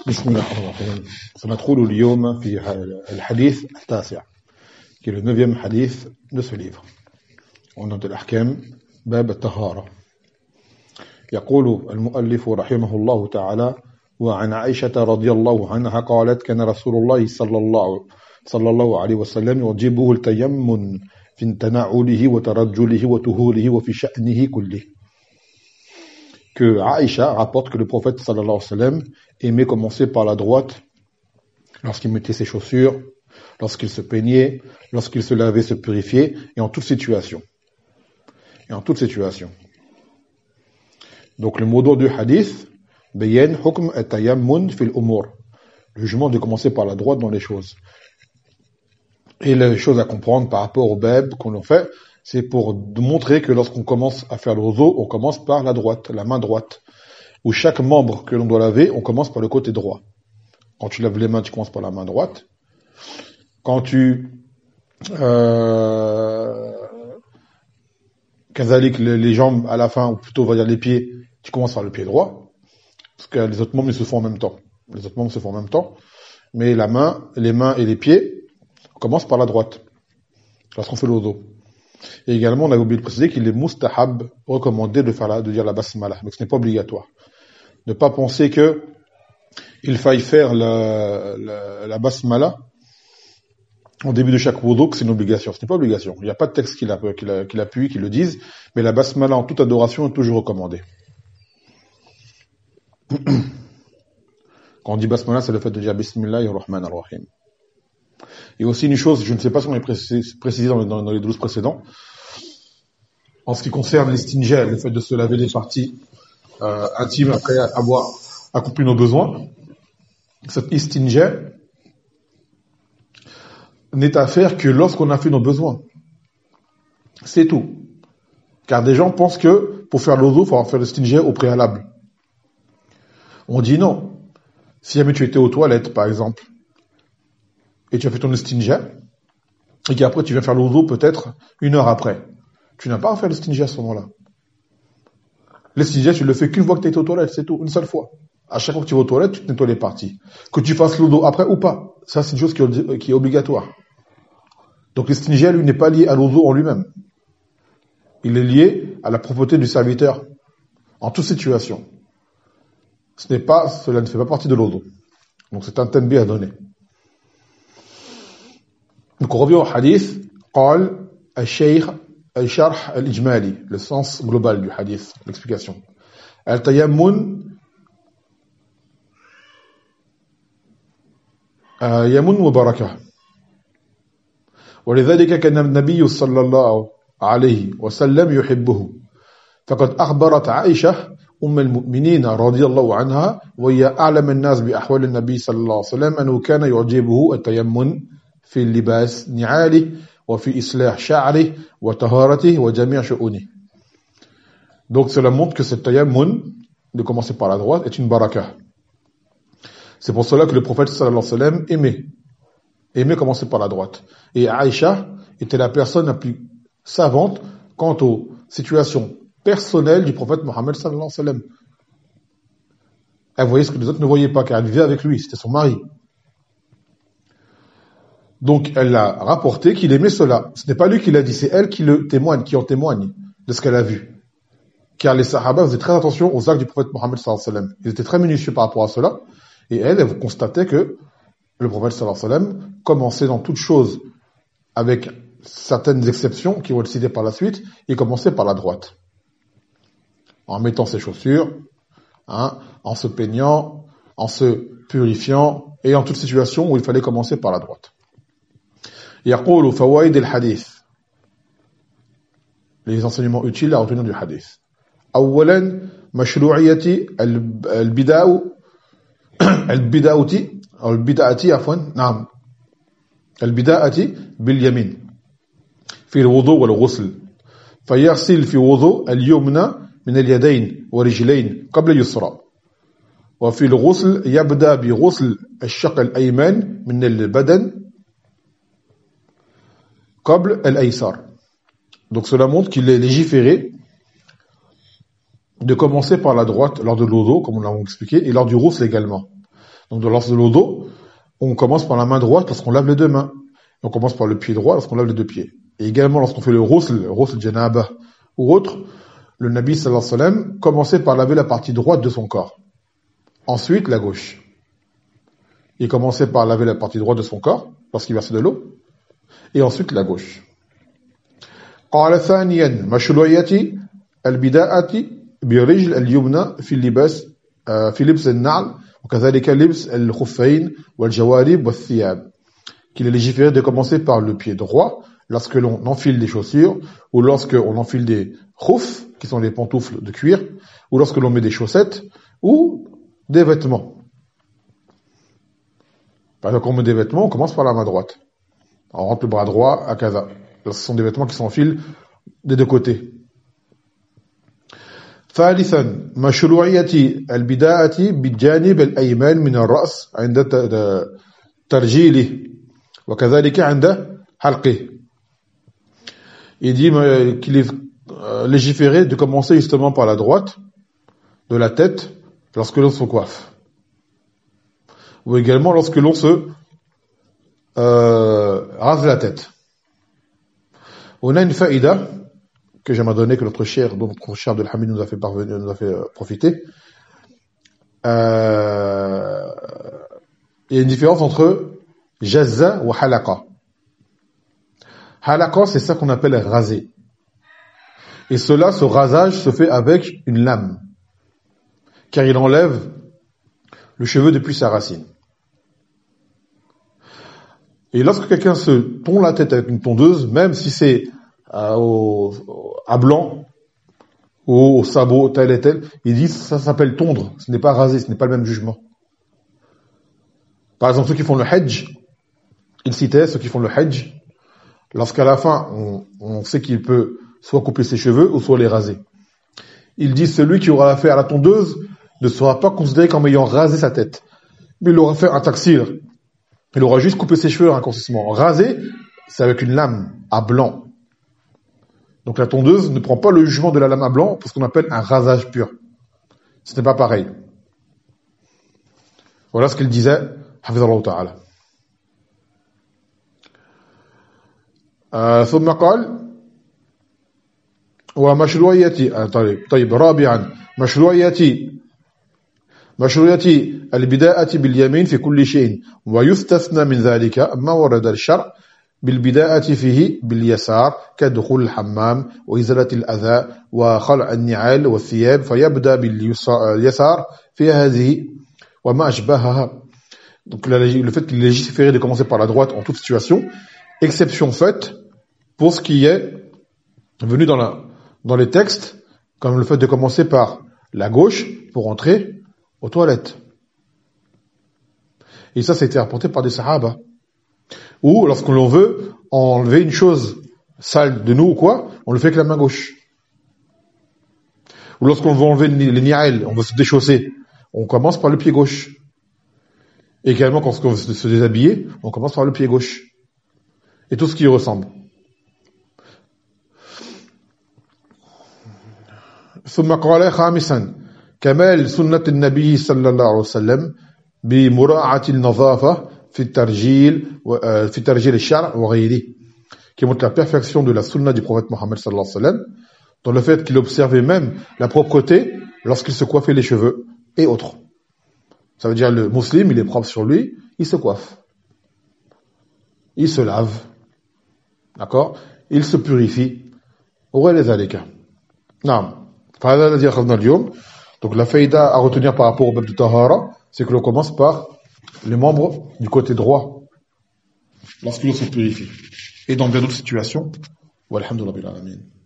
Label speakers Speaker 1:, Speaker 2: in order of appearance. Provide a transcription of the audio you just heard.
Speaker 1: بسم الله الرحمن الرحيم سندخل اليوم في الحديث التاسع qui est le 9e hadith de ce livre. On note الأحكام باب الطهارة. يقول المؤلف رحمه الله تعالى وعن عائشة رضي الله عنها قالت كان رسول الله صلى الله عليه وسلم يعجبه التيمم في تنعله وترجله وطهوره وفي شأنه كله. Que Aïcha rapporte que le prophète sallallahu alayhi wa sallam aimait commencer par la droite lorsqu'il mettait ses chaussures, lorsqu'il se peignait, lorsqu'il se lavait, se purifiait, et en toute situation. Donc le mot d'ordre du hadith, bayan hukm at-tayammun fil umur, le jugement de commencer par la droite dans les choses. Et les choses à comprendre par rapport au bab qu'on en fait, c'est pour montrer que lorsqu'on commence à faire le wudu, on commence par la droite, la main droite. Ou chaque membre que l'on doit laver, on commence par le côté droit. Quand tu laves les mains, tu commences par la main droite. Quand tu kazalik les jambes à la fin, ou plutôt on va dire les pieds, tu commences par le pied droit, parce que les autres membres ils se font en même temps. Mais les mains et les pieds, on commence par la droite, lorsqu'on fait le wudu. Et également, on a oublié de préciser qu'il est mustahab, recommandé de dire la basmala, mais ce n'est pas obligatoire. Ne pas penser que il faille faire la basmala au début de chaque wudu, que c'est une obligation. Ce n'est pas obligation. Il n'y a pas de texte qui l'appuie, qui le dise, mais la basmala en toute adoration est toujours recommandée. Quand on dit basmala, c'est le fait de dire bismillahir rahmanir rahim. Et aussi une chose, je ne sais pas si on est précisé dans les 12 précédents, en ce qui concerne l'istinja, le fait de se laver les parties intimes après avoir accompli nos besoins, cette istinja n'est à faire que lorsqu'on a fait nos besoins. C'est tout. Car des gens pensent que pour faire l'ozo, il faut faire l'istinja au préalable. On dit non. Si jamais tu étais aux toilettes, par exemple, et tu as fait ton istinja, et qu'après tu viens faire l'ozo peut-être 1 heure après, tu n'as pas à faire l'istinja à ce moment-là. L'istinja, tu le fais qu'une fois que tu es aux toilettes, c'est tout, une seule fois. À chaque fois que tu vas aux toilettes, tu te nettoies les parties. Que tu fasses l'ozo après ou pas, ça c'est une chose qui est obligatoire. Donc l'istinja, lui, n'est pas lié à l'ozo en lui-même. Il est lié à la propreté du serviteur, en toute situation. Cela ne fait pas partie de l'ozo. Donc c'est un tanbih à donner. Donc on revient au hadith, قال الشيخ الشرح الإجمالي, le sens global du hadith, l'explication. التيمم يمن بركة ولذلك كان النبي صلى الله عليه وسلم يحبه فقد أخبرت عائشة أم المؤمنين رضي الله عنها وهي أعلم الناس بأحوال النبي صلى الله عليه وسلم أنه كان يعجبه التيمم في اللباس نعاله وفي إصلاح شعره وطهارته وجميع شؤونه. Donc cela montre que cette tayammum, de commencer par la droite, est une baraka. C'est pour cela que le prophète sallallahu alayhi wa sallam aimait commencer par la droite. Et Aïcha était la personne la plus savante quant aux situations personnelles du prophète Mohammed sallallahu alayhi wa sallam. Elle voyait ce que les autres ne voyaient pas, car elle vivait avec lui, c'était son mari. Donc, elle a rapporté qu'il aimait cela. Ce n'est pas lui qui l'a dit, c'est elle qui en témoigne de ce qu'elle a vu. Car les sahaba faisaient très attention aux actes du prophète Mohammed sallallahu alayhi wa sallam. Ils étaient très minutieux par rapport à cela. Et elle constatait que le prophète sallallahu alayhi wa sallam commençait dans toute chose, avec certaines exceptions qui vont être citées par la suite, il commençait par la droite. En mettant ses chaussures, en se peignant, en se purifiant, et en toute situation où il fallait commencer par la droite. يقول فوائد الحديث, les enseignements utiles à retenir du hadith. أولا مشروعية البداءة باليمين في الوضوء والغسل فيغسل في وضوء اليمنى من اليدين ورجلين قبل اليسرى وفي الغسل يبدأ بغسل الشق الأيمن من البدن قبل الأيسار. Donc cela montre qu'il est légiféré de commencer par la droite lors de l'odo, comme on l'a expliqué, et lors du ghusl également. Donc, dans l'ordre de l'odo, on commence par la main droite lorsqu'on lave les deux mains. Et on commence par le pied droit lorsqu'on lave les deux pieds. Et également, lorsqu'on fait le ghusl janaba ou autre, le Nabi sallallahu alayhi wa sallam commençait par laver la partie droite de son corps. Ensuite, la gauche. Il commençait par laver la partie droite de son corps lorsqu'il versait de l'eau. Et ensuite, la gauche. قال ثانيا مشروعية البداءة برجل اليمنى في اللباس في لبس النعل وكذلك لبس الخفين والجوارب والثياب. Qu'il est légiféré de commencer par le pied droit lorsque l'on enfile des chaussures ou lorsque on enfile des khuf, qui sont des pantoufles de cuir, ou lorsque l'on met des chaussettes ou des vêtements. Par exemple, quand on met des vêtements, on commence par la main droite. On rentre le bras droit à kaza. Ce sont des vêtements qui s'enfilent des deux côtés. ثالثا مشروعية البداءة بالجانب الأيمن من الرأس عند ترجيله وكذلك عند حلقه. Il dit qu'il est légiféré de commencer justement par la droite de la tête lorsque l'on se coiffe. Ou également lorsque l'on se rase la tête. On a une faïda que j'aimerais donner, que notre cher Abdelhamid nous a fait parvenir, nous a fait profiter. Il y a une différence entre jazza ou halaqa. Halaqa, c'est ça qu'on appelle raser. Et cela, ce rasage se fait avec une lame, car il enlève le cheveu depuis sa racine. Et lorsque quelqu'un se tond la tête avec une tondeuse, même si c'est à blanc ou au sabot tel et tel, il dit ça s'appelle tondre, ce n'est pas raser, ce n'est pas le même jugement. Par exemple, ceux qui font le hajj, il citait ceux qui font le hajj, lorsqu'à la fin on sait qu'il peut soit couper ses cheveux ou soit les raser. Il dit celui qui aura affaire à la tondeuse ne sera pas considéré comme ayant rasé sa tête, mais il aura fait un taksir. Il aura juste coupé ses cheveux inconsciemment. Raser, c'est avec une lame à blanc. Donc la tondeuse ne prend pas le jugement de la lame à blanc pour ce qu'on appelle un rasage pur. Ce n'est pas pareil. Voilà ce qu'il disait, hafizallahu ta'ala. ثم قال ومشروعية طيب رابعا مشروعية البداءة باليمين في كل شيء ويستثنى من ذلك ما ورد الشرع بالبداءة فيه باليسار كدخول الحمام وإزالة الأذى وخلع النعال والثياب فيبدأ باليسار في هذه وما أشبهها. Donc le fait qu'il est légiféré de commencer par la droite en toute situation, exception faite pour ce qui est venu dans les textes, comme le fait de commencer par la gauche pour entrer aux toilettes. Et ça a été rapporté par des sahaba. Ou lorsqu'on l'on veut enlever une chose sale de nous ou quoi, on le fait avec la main gauche. Ou lorsqu'on veut enlever les ni'al, on veut se déchausser, on commence par le pied gauche. Et également quand on veut se déshabiller, on commence par le pied gauche. Et tout ce qui y ressemble. ثم قال خامسا كمال سنة النبي صلى الله عليه وسلم بمراعاة النظافة في ترجيل الشعر وغيره, qui montre la perfection de la sunna du prophète Mohammed sallallahu alayhi wa sallam dans le fait qu'il observait même la propreté lorsqu'il se coiffait les cheveux et autres. Ça veut dire le musulman, il est propre sur lui, il se coiffe, il se lave, d'accord, il se purifie. Non. Donc la faïda à retenir par rapport au bab de Tahara, c'est que l'on commence par les membres du côté droit lorsque l'on se purifie. Et dans bien d'autres situations, walhamdulillah bil alamin.